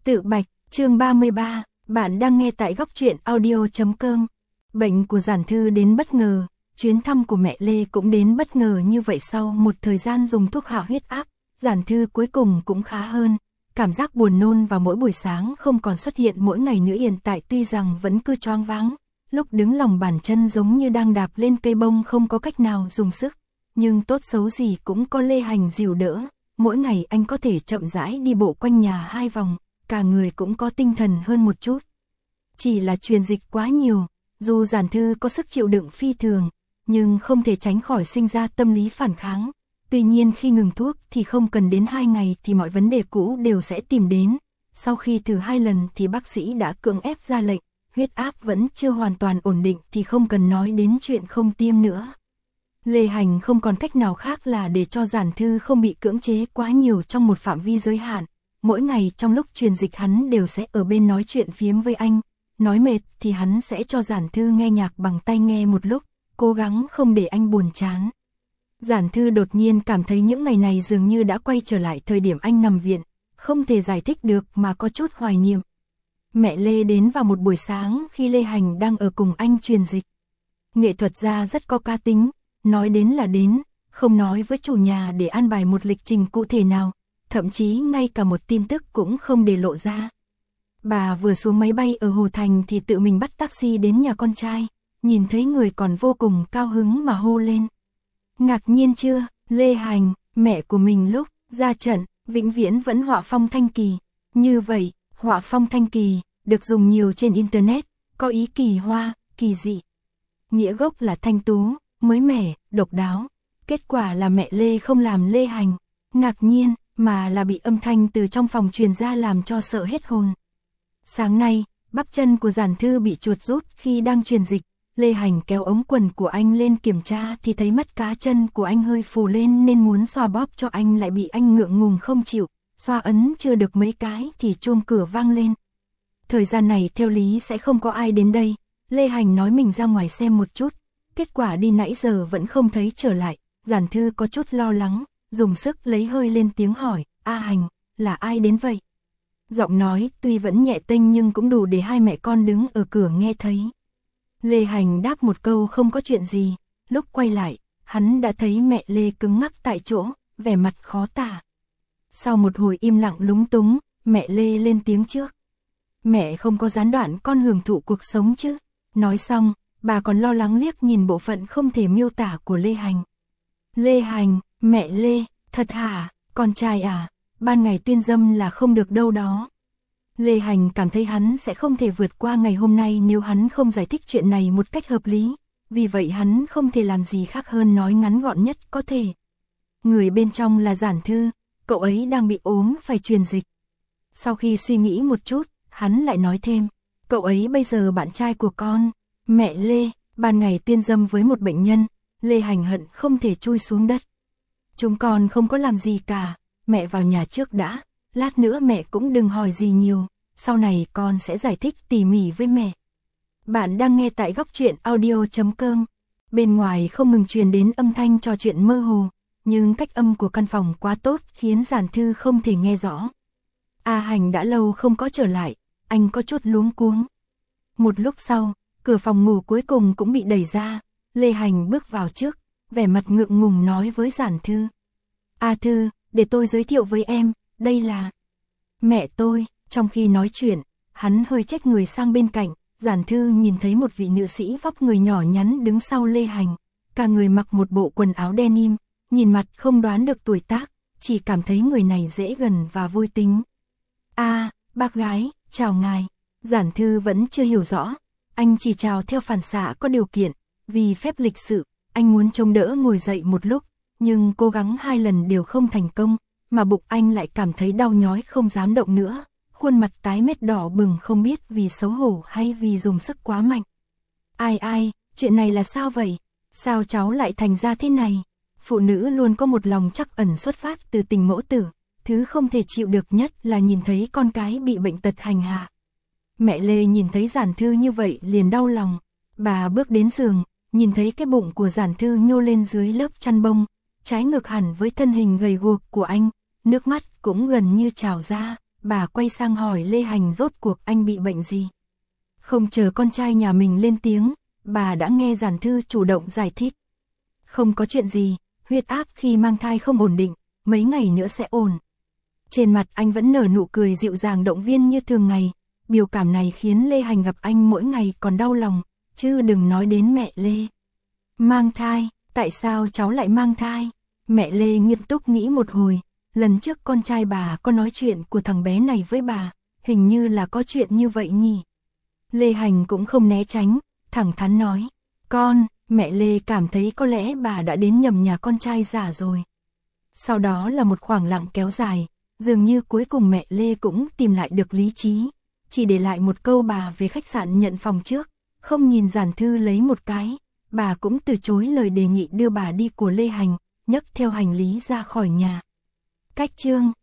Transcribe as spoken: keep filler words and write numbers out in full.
Tự bạch, chương ba mươi ba, bạn đang nghe tại góc truyện audio chấm com. Bệnh của Giản Thư đến bất ngờ, chuyến thăm của mẹ Lê cũng đến bất ngờ như vậy. Sau một thời gian dùng thuốc hạ huyết áp, Giản Thư cuối cùng cũng khá hơn. Cảm giác buồn nôn vào mỗi buổi sáng không còn xuất hiện mỗi ngày nữa. Hiện tại tuy rằng vẫn cứ choáng váng, lúc đứng lòng bàn chân giống như đang đạp lên cây bông, không có cách nào dùng sức. Nhưng tốt xấu gì cũng có Lê Hành dìu đỡ, mỗi ngày anh có thể chậm rãi đi bộ quanh nhà hai vòng, cả người cũng có tinh thần hơn một chút. Chỉ là truyền dịch quá nhiều, dù Giản Thư có sức chịu đựng phi thường, nhưng không thể tránh khỏi sinh ra tâm lý phản kháng. Tuy nhiên khi ngừng thuốc thì không cần đến hai ngày thì mọi vấn đề cũ đều sẽ tìm đến. Sau khi thử hai lần thì bác sĩ đã cưỡng ép ra lệnh, huyết áp vẫn chưa hoàn toàn ổn định thì không cần nói đến chuyện không tiêm nữa. Lê Hành không còn cách nào khác là để cho Giản Thư không bị cưỡng chế quá nhiều trong một phạm vi giới hạn. Mỗi ngày trong lúc truyền dịch hắn đều sẽ ở bên nói chuyện phiếm với anh. Nói mệt thì hắn sẽ cho Giản Thư nghe nhạc bằng tai nghe một lúc, cố gắng không để anh buồn chán. Giản Thư đột nhiên cảm thấy những ngày này dường như đã quay trở lại thời điểm anh nằm viện, không thể giải thích được mà có chút hoài niệm. Mẹ Lê đến vào một buổi sáng khi Lê Hành đang ở cùng anh truyền dịch. Nghệ thuật gia rất có cá tính, nói đến là đến, không nói với chủ nhà để an bài một lịch trình cụ thể nào, thậm chí ngay cả một tin tức cũng không để lộ ra. Bà vừa xuống máy bay ở Hồ Thành thì tự mình bắt taxi đến nhà con trai, nhìn thấy người còn vô cùng cao hứng mà hô lên. Ngạc nhiên chưa, Lê Hành, mẹ của mình lúc ra trận, vĩnh viễn vẫn họa phong thanh kỳ. Như vậy, họa phong thanh kỳ, được dùng nhiều trên Internet, có ý kỳ hoa, kỳ dị. Nghĩa gốc là thanh tú, mới mẻ, độc đáo. Kết quả là mẹ Lê không làm Lê Hành ngạc nhiên, mà là bị âm thanh từ trong phòng truyền ra làm cho sợ hết hồn. Sáng nay, bắp chân của Giản Thư bị chuột rút khi đang truyền dịch. Lê Hành kéo ống quần của anh lên kiểm tra thì thấy mắt cá chân của anh hơi phù lên nên muốn xoa bóp cho anh lại bị anh ngượng ngùng không chịu. Xoa ấn chưa được mấy cái thì chuông cửa vang lên. Thời gian này theo lý sẽ không có ai đến đây. Lê Hành nói mình ra ngoài xem một chút. Kết quả đi nãy giờ vẫn không thấy trở lại. Giản Thư có chút lo lắng, dùng sức lấy hơi lên tiếng hỏi, A Hành, là ai đến vậy? Giọng nói tuy vẫn nhẹ tênh nhưng cũng đủ để hai mẹ con đứng ở cửa nghe thấy. Lê Hành đáp một câu không có chuyện gì, lúc quay lại, hắn đã thấy mẹ Lê cứng ngắc tại chỗ, vẻ mặt khó tả. Sau một hồi im lặng lúng túng, mẹ Lê lên tiếng trước. Mẹ không có gián đoạn con hưởng thụ cuộc sống chứ? Nói xong, bà còn lo lắng liếc nhìn bộ phận không thể miêu tả của Lê Hành. Lê Hành, mẹ Lê, thật hả, con trai à, ban ngày tuyên dâm là không được đâu đó. Lê Hành cảm thấy hắn sẽ không thể vượt qua ngày hôm nay nếu hắn không giải thích chuyện này một cách hợp lý, vì vậy hắn không thể làm gì khác hơn nói ngắn gọn nhất có thể. Người bên trong là Giản Thư, cậu ấy đang bị ốm phải truyền dịch. Sau khi suy nghĩ một chút, hắn lại nói thêm, cậu ấy bây giờ bạn trai của con, mẹ Lê, ban ngày tuyên dâm với một bệnh nhân. Lê Hành hận không thể chui xuống đất. Chúng con không có làm gì cả, mẹ vào nhà trước đã, lát nữa mẹ cũng đừng hỏi gì nhiều, sau này con sẽ giải thích tỉ mỉ với mẹ. Bạn đang nghe tại góc truyện audio chấm com. Bên ngoài không ngừng truyền đến âm thanh trò chuyện mơ hồ, nhưng cách âm của căn phòng quá tốt khiến Giản Thư không thể nghe rõ. A Hành đã lâu không có trở lại, anh có chút luống cuống. Một lúc sau, cửa phòng ngủ cuối cùng cũng bị đẩy ra. Lê Hành bước vào trước, vẻ mặt ngượng ngùng nói với Giản Thư. A Thư, để tôi giới thiệu với em, đây là mẹ tôi. Trong khi nói chuyện, hắn hơi chếch người sang bên cạnh. Giản Thư nhìn thấy một vị nữ sĩ vóc người nhỏ nhắn đứng sau Lê Hành. Cả người mặc một bộ quần áo denim, nhìn mặt không đoán được tuổi tác, chỉ cảm thấy người này dễ gần và vui tính. A, bác gái, chào ngài. Giản Thư vẫn chưa hiểu rõ, anh chỉ chào theo phản xạ có điều kiện. Vì phép lịch sự, anh muốn trông đỡ ngồi dậy một lúc, nhưng cố gắng hai lần đều không thành công, mà bụng anh lại cảm thấy đau nhói không dám động nữa, khuôn mặt tái mét đỏ bừng không biết vì xấu hổ hay vì dùng sức quá mạnh. Ai ai, chuyện này là sao vậy? Sao cháu lại thành ra thế này? Phụ nữ luôn có một lòng trắc ẩn xuất phát từ tình mẫu tử, thứ không thể chịu được nhất là nhìn thấy con cái bị bệnh tật hành hạ. Mẹ Lê nhìn thấy Giản Thư như vậy liền đau lòng, bà bước đến giường, nhìn thấy cái bụng của Giản Thư nhô lên dưới lớp chăn bông, trái ngược hẳn với thân hình gầy guộc của anh, nước mắt cũng gần như trào ra, bà quay sang hỏi Lê Hành rốt cuộc anh bị bệnh gì. Không chờ con trai nhà mình lên tiếng, bà đã nghe Giản Thư chủ động giải thích. Không có chuyện gì, huyết áp khi mang thai không ổn định, mấy ngày nữa sẽ ổn. Trên mặt anh vẫn nở nụ cười dịu dàng động viên như thường ngày, biểu cảm này khiến Lê Hành gặp anh mỗi ngày còn đau lòng, chứ đừng nói đến mẹ Lê. Mang thai, tại sao cháu lại mang thai? Mẹ Lê nghiêm túc nghĩ một hồi, lần trước con trai bà có nói chuyện của thằng bé này với bà, hình như là có chuyện như vậy nhỉ. Lê Hành cũng không né tránh, thẳng thắn nói, con, mẹ Lê cảm thấy có lẽ bà đã đến nhầm nhà con trai giả rồi. Sau đó là một khoảng lặng kéo dài, dường như cuối cùng mẹ Lê cũng tìm lại được lý trí, chỉ để lại một câu bà về khách sạn nhận phòng trước, không nhìn Giản Thư lấy một cái, bà cũng từ chối lời đề nghị đưa bà đi của Lê Hành, nhấc theo hành lý ra khỏi nhà. Cách chương